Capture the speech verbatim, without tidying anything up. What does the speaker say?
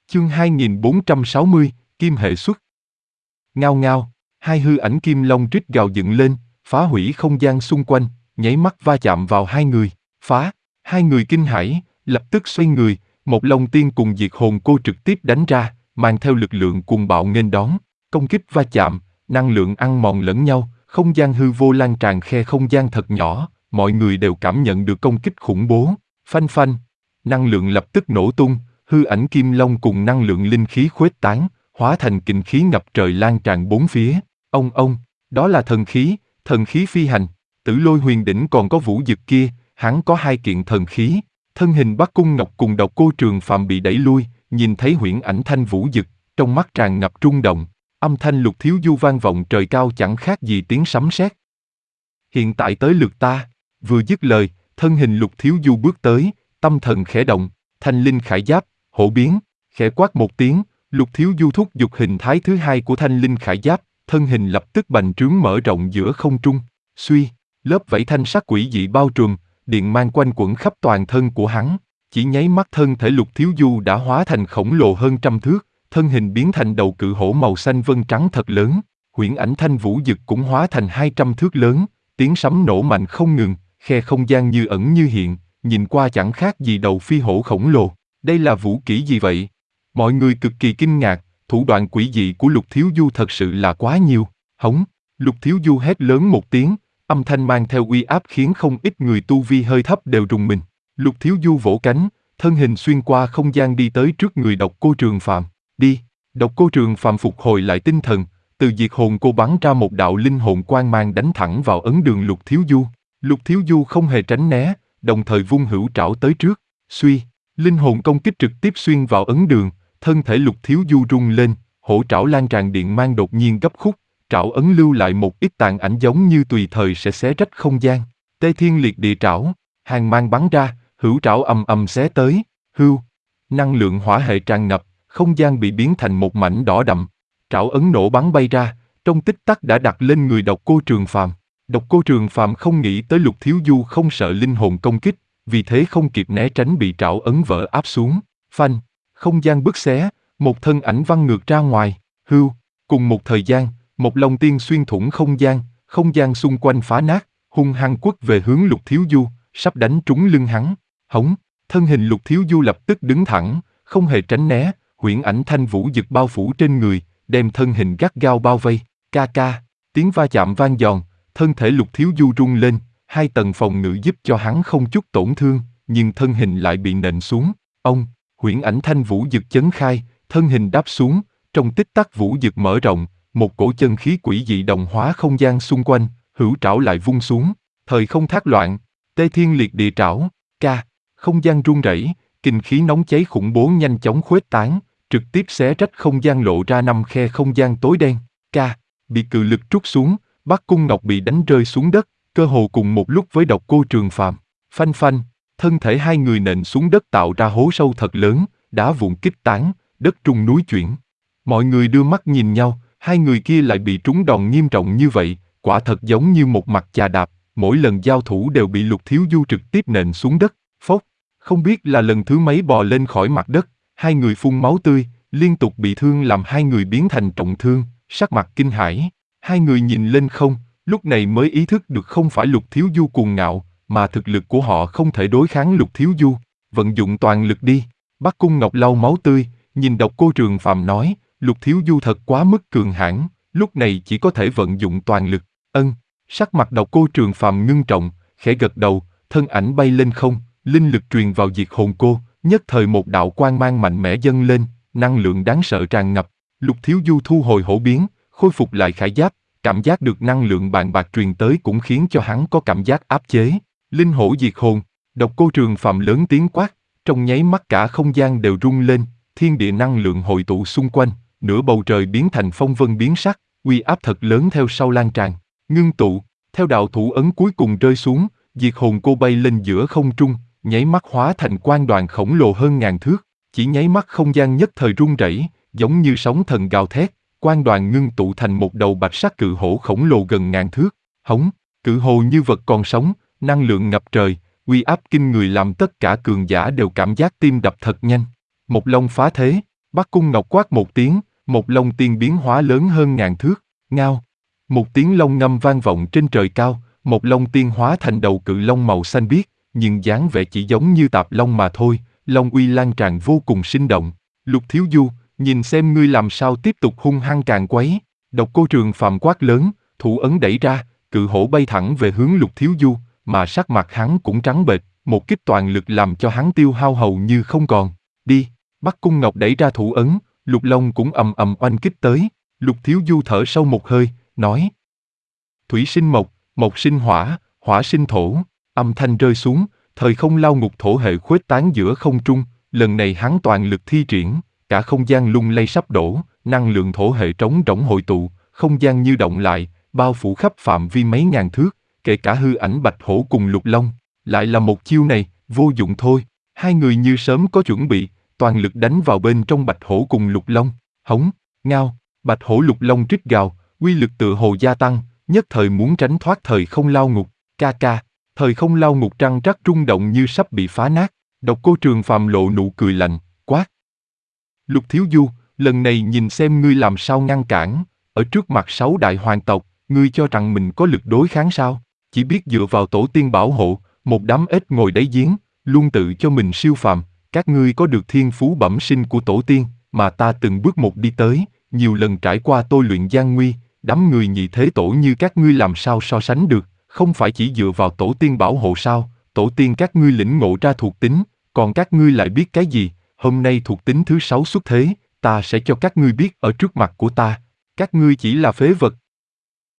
Chương hai nghìn bốn trăm sáu mươi, Kim hệ xuất. Ngao ngao, hai hư ảnh kim long rít gào dựng lên, phá hủy không gian xung quanh, nháy mắt va chạm vào hai người, phá, hai người kinh hãi, lập tức xoay người, một long tiên cùng diệt hồn cô trực tiếp đánh ra, mang theo lực lượng cuồng bạo nghênh đón, công kích va chạm, năng lượng ăn mòn lẫn nhau, không gian hư vô lan tràn khe không gian thật nhỏ, mọi người đều cảm nhận được công kích khủng bố, phanh phanh, năng lượng lập tức nổ tung. Hư ảnh kim long cùng năng lượng linh khí khuếch tán, hóa thành kình khí ngập trời lan tràn bốn phía. Ông ông, đó là thần khí, thần khí phi hành. Tử Lôi Huyền Đỉnh còn có Vũ Dực kia, hắn có hai kiện thần khí. Thân hình Bắc Cung Ngọc cùng Độc Cô Trường Phàm bị đẩy lui, nhìn thấy huyễn ảnh thanh Vũ Dực, trong mắt tràn ngập rung động. Âm thanh Lục Thiếu Du vang vọng trời cao chẳng khác gì tiếng sấm sét. Hiện tại tới lượt ta. Vừa dứt lời, thân hình Lục Thiếu Du bước tới, tâm thần khẽ động, thanh linh khải giáp. Hổ biến, khẽ quát một tiếng, Lục Thiếu Du thúc giục hình thái thứ hai của thanh linh khải giáp, thân hình lập tức bành trướng mở rộng giữa không trung. Suy, lớp vảy thanh sắc quỷ dị bao trùm, điện mang quanh quẩn khắp toàn thân của hắn. Chỉ nháy mắt thân thể Lục Thiếu Du đã hóa thành khổng lồ hơn trăm thước, thân hình biến thành đầu cự hổ màu xanh vân trắng thật lớn. Huyễn ảnh thanh Vũ Dực cũng hóa thành hai trăm thước lớn, tiếng sấm nổ mạnh không ngừng, khe không gian như ẩn như hiện, nhìn qua chẳng khác gì đầu phi hổ khổng lồ. Đây là vũ kỹ gì vậy? Mọi người cực kỳ kinh ngạc, thủ đoạn quỷ dị của Lục Thiếu Du thật sự là quá nhiều. Hống, Lục Thiếu Du hét lớn một tiếng, âm thanh mang theo uy áp khiến không ít người tu vi hơi thấp đều rùng mình. Lục Thiếu Du vỗ cánh, thân hình xuyên qua không gian đi tới trước người Độc Cô Trường Phàm. Đi, Độc Cô Trường Phàm phục hồi lại tinh thần, từ diệt hồn cô bắn ra một đạo linh hồn quang mang đánh thẳng vào ấn đường Lục Thiếu Du. Lục Thiếu Du không hề tránh né, đồng thời vung hữu trảo tới trước, suy. Linh hồn công kích trực tiếp xuyên vào ấn đường, thân thể Lục Thiếu Du rung lên, hổ trảo lan tràn điện mang đột nhiên gấp khúc, trảo ấn lưu lại một ít tàn ảnh giống như tùy thời sẽ xé rách không gian. Tê Thiên Liệt Địa Trảo, hàng mang bắn ra, hữu trảo ầm ầm xé tới, hưu, năng lượng hỏa hệ tràn ngập, không gian bị biến thành một mảnh đỏ đậm, trảo ấn nổ bắn bay ra, trong tích tắc đã đặt lên người Độc Cô Trường Phàm. Độc Cô Trường Phàm không nghĩ tới Lục Thiếu Du không sợ linh hồn công kích, vì thế không kịp né tránh bị trảo ấn vỡ áp xuống, phanh, không gian bứt xé, một thân ảnh văng ngược ra ngoài, hưu, cùng một thời gian, một long tiên xuyên thủng không gian, không gian xung quanh phá nát, hung hăng quất về hướng Lục Thiếu Du, sắp đánh trúng lưng hắn, hống, thân hình Lục Thiếu Du lập tức đứng thẳng, không hề tránh né, huyễn ảnh thanh Vũ Dực bao phủ trên người, đem thân hình gắt gao bao vây, ca ca, tiếng va chạm vang giòn, thân thể Lục Thiếu Du rung lên. Hai tầng phòng ngự giúp cho hắn không chút tổn thương, nhưng thân hình lại bị nện xuống. Ông, huyễn ảnh thanh Vũ Dực chấn khai, thân hình đáp xuống, trong tích tắc Vũ Dực mở rộng, một cổ chân khí quỷ dị đồng hóa không gian xung quanh, hữu trảo lại vung xuống, thời không thác loạn, Tê Thiên Liệt Địa Trảo, ca, không gian rung rẩy, kinh khí nóng cháy khủng bố nhanh chóng khuếch tán, trực tiếp xé rách không gian lộ ra năm khe không gian tối đen, ca, bị cự lực trút xuống, Bắc Cung Ngọc bị đánh rơi xuống đất. Cơ hồ cùng một lúc với Độc Cô Trường Phàm, phanh phanh, thân thể hai người nện xuống đất tạo ra hố sâu thật lớn, đá vụn kích tán, đất rung núi chuyển. Mọi người đưa mắt nhìn nhau, hai người kia lại bị trúng đòn nghiêm trọng như vậy, quả thật giống như một mặt chà đạp, mỗi lần giao thủ đều bị Lục Thiếu Du trực tiếp nện xuống đất, phốc, không biết là lần thứ mấy bò lên khỏi mặt đất, hai người phun máu tươi, liên tục bị thương làm hai người biến thành trọng thương, sắc mặt kinh hãi, hai người nhìn lên không. Lúc này mới ý thức được không phải Lục Thiếu Du cuồng ngạo, mà thực lực của họ không thể đối kháng Lục Thiếu Du, vận dụng toàn lực đi. Bắc Cung Ngọc lau máu tươi, nhìn Độc Cô Trường Phàm nói, Lục Thiếu Du thật quá mức cường hãn, lúc này chỉ có thể vận dụng toàn lực. Ân, sắc mặt Độc Cô Trường Phàm ngưng trọng, khẽ gật đầu, thân ảnh bay lên không, linh lực truyền vào diệt hồn cô, nhất thời một đạo quang mang mạnh mẽ dâng lên, năng lượng đáng sợ tràn ngập. Lục Thiếu Du thu hồi hổ biến, khôi phục lại khải giáp. Cảm giác được năng lượng bàn bạc truyền tới cũng khiến cho hắn có cảm giác áp chế. Linh hổ diệt hồn, Độc Cô Trường Phàm lớn tiếng quát, trong nháy mắt cả không gian đều rung lên, thiên địa năng lượng hội tụ xung quanh, nửa bầu trời biến thành phong vân biến sắc, uy áp thật lớn theo sau lan tràn, ngưng tụ, theo đạo thủ ấn cuối cùng rơi xuống, diệt hồn cô bay lên giữa không trung, nháy mắt hóa thành quang đoàn khổng lồ hơn ngàn thước, chỉ nháy mắt không gian nhất thời rung rẩy, giống như sóng thần gào thét. Quang đoàn ngưng tụ thành một đầu bạch sắc cự hổ khổng lồ gần ngàn thước, hống, cự hồ như vật còn sống, năng lượng ngập trời, uy áp kinh người làm tất cả cường giả đều cảm giác tim đập thật nhanh. Một long phá thế, Bắc Cung Ngọc quát một tiếng, một long tiên biến hóa lớn hơn ngàn thước, ngao. Một tiếng long ngâm vang vọng trên trời cao, một long tiên hóa thành đầu cự long màu xanh biếc, nhưng dáng vẻ chỉ giống như tạp long mà thôi, long uy lan tràn vô cùng sinh động. Lục Thiếu Du, nhìn xem ngươi làm sao tiếp tục hung hăng càn quấy. Độc Cô Trường Phàm quát lớn, thủ ấn đẩy ra, cự hổ bay thẳng về hướng Lục Thiếu Du, mà sắc mặt hắn cũng trắng bệch, một kích toàn lực làm cho hắn tiêu hao hầu như không còn. Đi, Bắc Cung Ngọc đẩy ra thủ ấn, Lục Long cũng ầm ầm oanh kích tới. Lục Thiếu Du thở sâu một hơi, nói: Thủy sinh mộc, mộc sinh hỏa, hỏa sinh thổ. Âm thanh rơi xuống, thời không lao ngục thổ hệ khuếch tán giữa không trung. Lần này hắn toàn lực thi triển, cả không gian lung lay sắp đổ, năng lượng thổ hệ trống rỗng hội tụ, không gian như động lại, bao phủ khắp phạm vi mấy ngàn thước, kể cả hư ảnh bạch hổ cùng lục long. Lại là một chiêu này, vô dụng thôi. Hai người như sớm có chuẩn bị, toàn lực đánh vào bên trong bạch hổ cùng lục long. Hống, ngao, bạch hổ lục long rít gào, uy lực tựa hồ gia tăng, nhất thời muốn tránh thoát thời không lao ngục. Ca ca, thời không lao ngục trăng trắc rung động như sắp bị phá nát. Độc Cô Trường Phàm lộ nụ cười lạnh, quát: Lục Thiếu Du, lần này nhìn xem ngươi làm sao ngăn cản. Ở trước mặt sáu đại hoàng tộc, ngươi cho rằng mình có lực đối kháng sao? Chỉ biết dựa vào tổ tiên bảo hộ, một đám ếch ngồi đáy giếng, luôn tự cho mình siêu phàm. Các ngươi có được thiên phú bẩm sinh của tổ tiên, mà ta từng bước một đi tới, nhiều lần trải qua tôi luyện gian nguy, đám người nhị thế tổ như các ngươi làm sao so sánh được? Không phải chỉ dựa vào tổ tiên bảo hộ sao? Tổ tiên các ngươi lĩnh ngộ ra thuộc tính, còn các ngươi lại biết cái gì? Hôm nay thuộc tính thứ sáu xuất thế, ta sẽ cho các ngươi biết ở trước mặt của ta, các ngươi chỉ là phế vật,